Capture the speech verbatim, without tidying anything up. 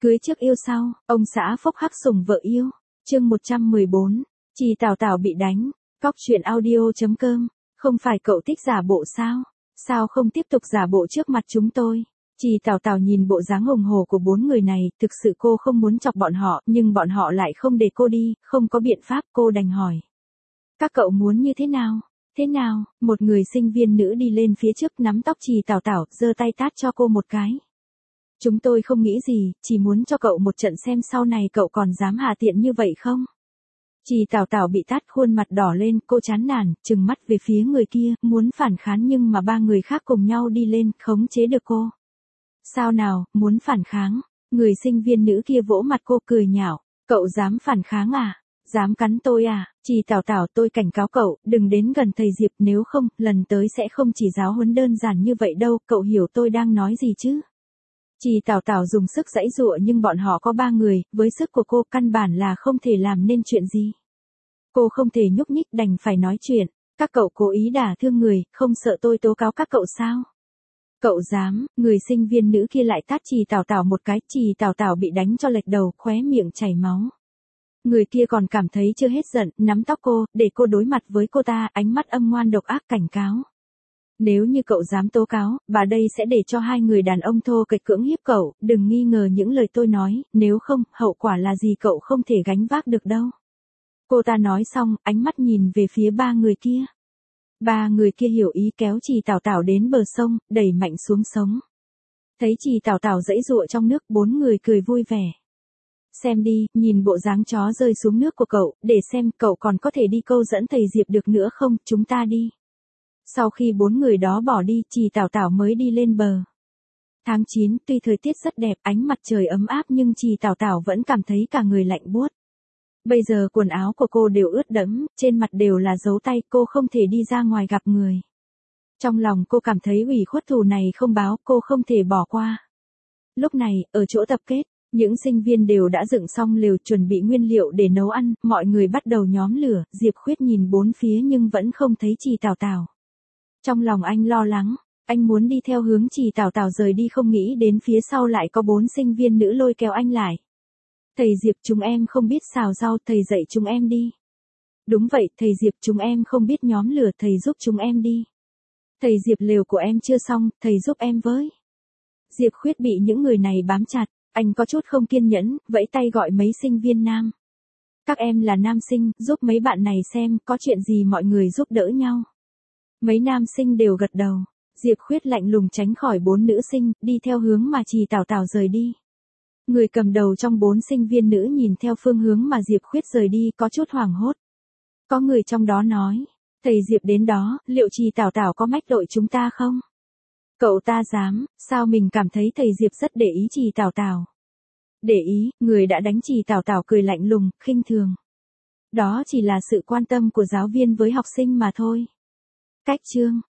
Cưới trước yêu sau, ông xã phốc hắc sủng vợ yêu. Chương một trăm mười bốn. Trì Tào Tào bị đánh. Cóc truyện audio chấm com. Không phải cậu thích giả bộ sao? Sao không tiếp tục giả bộ trước mặt chúng tôi? Trì Tào Tào nhìn bộ dáng hùng hổ của bốn người này, thực sự cô không muốn chọc bọn họ, nhưng bọn họ lại không để cô đi, không có biện pháp, cô đành hỏi. Các cậu muốn như thế nào? Thế nào? Một người sinh viên nữ đi lên phía trước nắm tóc Trì Tào Tào, giơ tay tát cho cô một cái. Chúng tôi không nghĩ gì, chỉ muốn cho cậu một trận xem sau này cậu còn dám hạ tiện như vậy không? Trì Tào Tào bị tát khuôn mặt đỏ lên, cô chán nản, trừng mắt về phía người kia, muốn phản kháng nhưng mà ba người khác cùng nhau đi lên, khống chế được cô. Sao nào, muốn phản kháng? Người sinh viên nữ kia vỗ mặt cô cười nhạo, cậu dám phản kháng à? Dám cắn tôi à? Trì Tào Tào, tôi cảnh cáo cậu, đừng đến gần thầy Diệp, nếu không, lần tới sẽ không chỉ giáo huấn đơn giản như vậy đâu, cậu hiểu tôi đang nói gì chứ? Trì Tào Tào dùng sức giãy giụa nhưng bọn họ có ba người, với sức của cô căn bản là không thể làm nên chuyện gì. Cô không thể nhúc nhích, đành phải nói chuyện. Các cậu cố ý đả thương người, không sợ tôi tố cáo các cậu sao? Cậu dám? Người sinh viên nữ kia lại tát Trì Tào Tào một cái, Trì Tào Tào bị đánh cho lệch đầu, khóe miệng chảy máu. Người kia còn cảm thấy chưa hết giận, nắm tóc cô, để cô đối mặt với cô ta, ánh mắt âm ngoan độc ác cảnh cáo. Nếu như cậu dám tố cáo, bà đây sẽ để cho hai người đàn ông thô kệch cưỡng hiếp cậu, đừng nghi ngờ những lời tôi nói, nếu không, hậu quả là gì cậu không thể gánh vác được đâu. Cô ta nói xong, ánh mắt nhìn về phía ba người kia. Ba người kia hiểu ý kéo Trì Tào Tào đến bờ sông, đẩy mạnh xuống sống. Thấy Trì Tào Tào giãy giụa trong nước, bốn người cười vui vẻ. Xem đi, nhìn bộ dáng chó rơi xuống nước của cậu, để xem cậu còn có thể đi câu dẫn thầy Diệp được nữa không, chúng ta đi. Sau khi bốn người đó bỏ đi, Trì Tào Tào mới đi lên bờ. Tháng chín, tuy thời tiết rất đẹp, ánh mặt trời ấm áp nhưng Trì Tào Tào vẫn cảm thấy cả người lạnh buốt. Bây giờ quần áo của cô đều ướt đẫm, trên mặt đều là dấu tay, cô không thể đi ra ngoài gặp người. Trong lòng cô cảm thấy ủy khuất, thù này không báo, cô không thể bỏ qua. Lúc này, ở chỗ tập kết, những sinh viên đều đã dựng xong lều, chuẩn bị nguyên liệu để nấu ăn, mọi người bắt đầu nhóm lửa, Diệp Khuyết nhìn bốn phía nhưng vẫn không thấy Trì Tào Tào. Trong lòng anh lo lắng, anh muốn đi theo hướng Trì Tào Tào rời đi, không nghĩ đến phía sau lại có bốn sinh viên nữ lôi kéo anh lại. Thầy Diệp, chúng em không biết xào rau, thầy dạy chúng em đi. Đúng vậy, thầy Diệp, chúng em không biết nhóm lửa, thầy giúp chúng em đi. Thầy Diệp, lều của em chưa xong, thầy giúp em với. Diệp Khuyết bị những người này bám chặt, anh có chút không kiên nhẫn, vẫy tay gọi mấy sinh viên nam. Các em là nam sinh, giúp mấy bạn này xem, có chuyện gì mọi người giúp đỡ nhau. Mấy nam sinh đều gật đầu. Diệp Khuyết lạnh lùng tránh khỏi bốn nữ sinh, đi theo hướng mà Trì Tào Tào rời đi. Người cầm đầu trong bốn sinh viên nữ nhìn theo phương hướng mà Diệp Khuyết rời đi, có chút hoảng hốt. Có người trong đó nói, thầy Diệp đến đó, liệu Trì Tào Tào có mách đội chúng ta không? Cậu ta dám, sao mình cảm thấy thầy Diệp rất để ý Trì Tào Tào. Để ý, người đã đánh Trì Tào Tào cười lạnh lùng, khinh thường. Đó chỉ là sự quan tâm của giáo viên với học sinh mà thôi. Cách chương.